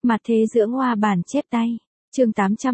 Mặt thế dưỡng hoa bản chép tay. Chương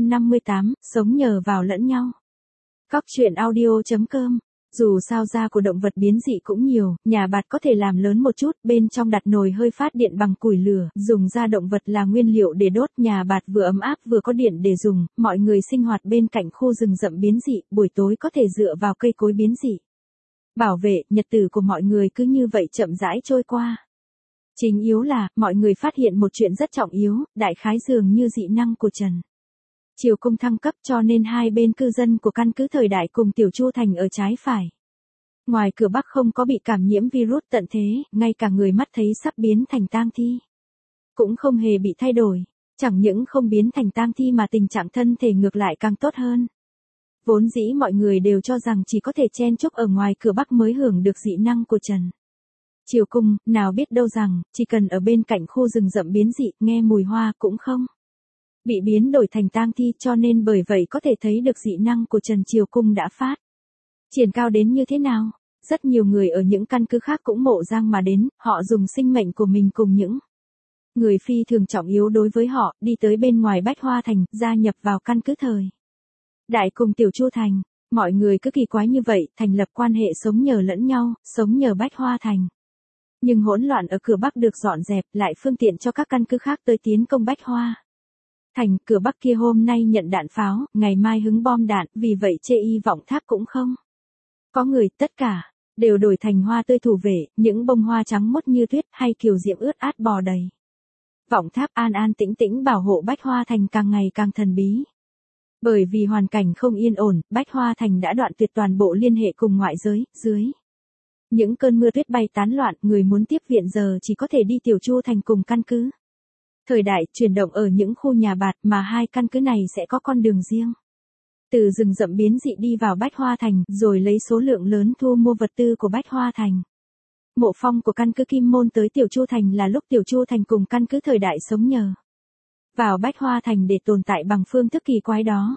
858, sống nhờ vào lẫn nhau. Cóc truyện audio.com. Dù sao da của động vật biến dị cũng nhiều, nhà bạt có thể làm lớn một chút, bên trong đặt nồi hơi phát điện bằng củi lửa, dùng da động vật là nguyên liệu để đốt, nhà bạt vừa ấm áp vừa có điện để dùng, mọi người sinh hoạt bên cạnh khu rừng rậm biến dị, buổi tối có thể dựa vào cây cối biến dị. Bảo vệ, nhật tử của mọi người cứ như vậy chậm rãi trôi qua. Chính yếu là, mọi người phát hiện một chuyện rất trọng yếu, đại khái dường như dị năng của Trần Triều Cung thăng cấp cho nên hai bên cư dân của căn cứ thời đại cùng Tiểu Chu Thành ở trái phải. Ngoài cửa Bắc không có bị cảm nhiễm virus tận thế, ngay cả người mắt thấy sắp biến thành tang thi cũng không hề bị thay đổi, chẳng những không biến thành tang thi mà tình trạng thân thể ngược lại càng tốt hơn. Vốn dĩ mọi người đều cho rằng chỉ có thể chen chúc ở ngoài cửa Bắc mới hưởng được dị năng của Trần Triều Cung, nào biết đâu rằng, chỉ cần ở bên cạnh khu rừng rậm biến dị, nghe mùi hoa cũng không bị biến đổi thành tang thi, cho nên bởi vậy có thể thấy được dị năng của Trần Triều Cung đã phát triển cao đến như thế nào. Rất nhiều người ở những căn cứ khác cũng mộ giang mà đến, họ dùng sinh mệnh của mình cùng những người phi thường trọng yếu đối với họ, đi tới bên ngoài Bách Hoa Thành, gia nhập vào căn cứ thời đại cùng Tiểu Chu Thành. Mọi người cứ kỳ quái như vậy, thành lập quan hệ sống nhờ lẫn nhau, sống nhờ Bách Hoa Thành. Nhưng hỗn loạn ở cửa Bắc được dọn dẹp, lại phương tiện cho các căn cứ khác tới tiến công Bách Hoa Thành. Cửa Bắc kia hôm nay nhận đạn pháo, ngày mai hứng bom đạn, vì vậy chê y vọng tháp cũng không có người, tất cả đều đổi thành hoa tươi thủ vệ, những bông hoa trắng mốt như tuyết hay kiều diễm ướt át bò đầy. Vọng tháp an an tĩnh tĩnh bảo hộ Bách Hoa Thành càng ngày càng thần bí. Bởi vì hoàn cảnh không yên ổn, Bách Hoa Thành đã đoạn tuyệt toàn bộ liên hệ cùng ngoại giới, dưới những cơn mưa tuyết bay tán loạn, người muốn tiếp viện giờ chỉ có thể đi Tiểu Chu Thành cùng căn cứ thời đại, chuyển động ở những khu nhà bạt, mà hai căn cứ này sẽ có con đường riêng. Từ rừng rậm biến dị đi vào Bách Hoa Thành, rồi lấy số lượng lớn thu mua vật tư của Bách Hoa Thành. Mộ phong của căn cứ Kim Môn tới Tiểu Chu Thành là lúc Tiểu Chu Thành cùng căn cứ thời đại sống nhờ vào Bách Hoa Thành để tồn tại bằng phương thức kỳ quái đó.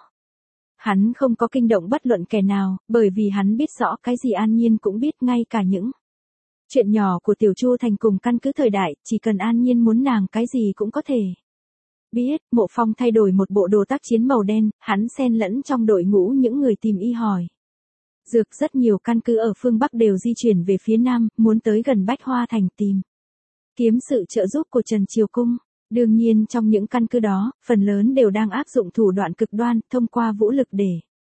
Hắn không có kinh động bất luận kẻ nào, bởi vì hắn biết rõ cái gì An Nhiên cũng biết, ngay cả những chuyện nhỏ của Tiểu Chu Thành cùng căn cứ thời đại, chỉ cần An Nhiên muốn nàng cái gì cũng có thể biết. Mộ Phong thay đổi một bộ đồ tác chiến màu đen, hắn xen lẫn trong đội ngũ những người tìm y hỏi dược. Rất nhiều căn cứ ở phương Bắc đều di chuyển về phía Nam, muốn tới gần Bách Hoa Thành tìm kiếm sự trợ giúp của Trần Triều Cung. Đương nhiên trong những căn cứ đó, phần lớn đều đang áp dụng thủ đoạn cực đoan, thông qua vũ lực để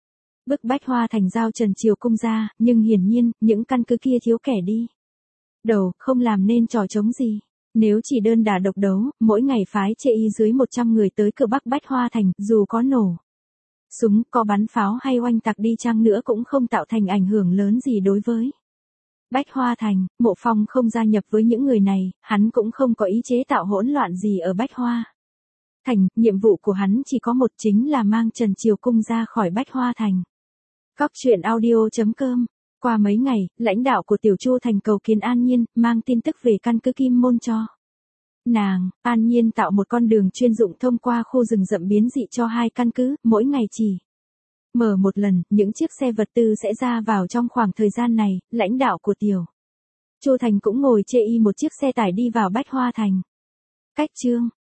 bức Bách Hoa Thành giao Trần Triều Cung ra, nhưng hiển nhiên, những căn cứ kia thiếu kẻ đi đầu, không làm nên trò trống gì. Nếu chỉ đơn đả độc đấu, mỗi ngày phái chê y dưới 100 người tới cửa Bắc Bách Hoa Thành, dù có nổ súng, có bắn pháo hay oanh tạc đi chăng nữa cũng không tạo thành ảnh hưởng lớn gì đối với Bách Hoa Thành. Mộ Phong không gia nhập với những người này, hắn cũng không có ý chế tạo hỗn loạn gì ở Bách Hoa Thành, nhiệm vụ của hắn chỉ có một, chính là mang Trần Triều Cung ra khỏi Bách Hoa Thành. Cóc truyện audio.com. Qua mấy ngày, lãnh đạo của Tiểu Chu Thành cầu kiến An Nhiên, mang tin tức về căn cứ Kim Môn cho nàng. An Nhiên tạo một con đường chuyên dụng thông qua khu rừng rậm biến dị cho hai căn cứ, mỗi ngày chỉ mở một lần, những chiếc xe vật tư sẽ ra vào trong khoảng thời gian này. Lãnh đạo của Tiểu Chu Thành cũng ngồi chê y một chiếc xe tải đi vào Bách Hoa Thành. Cách chương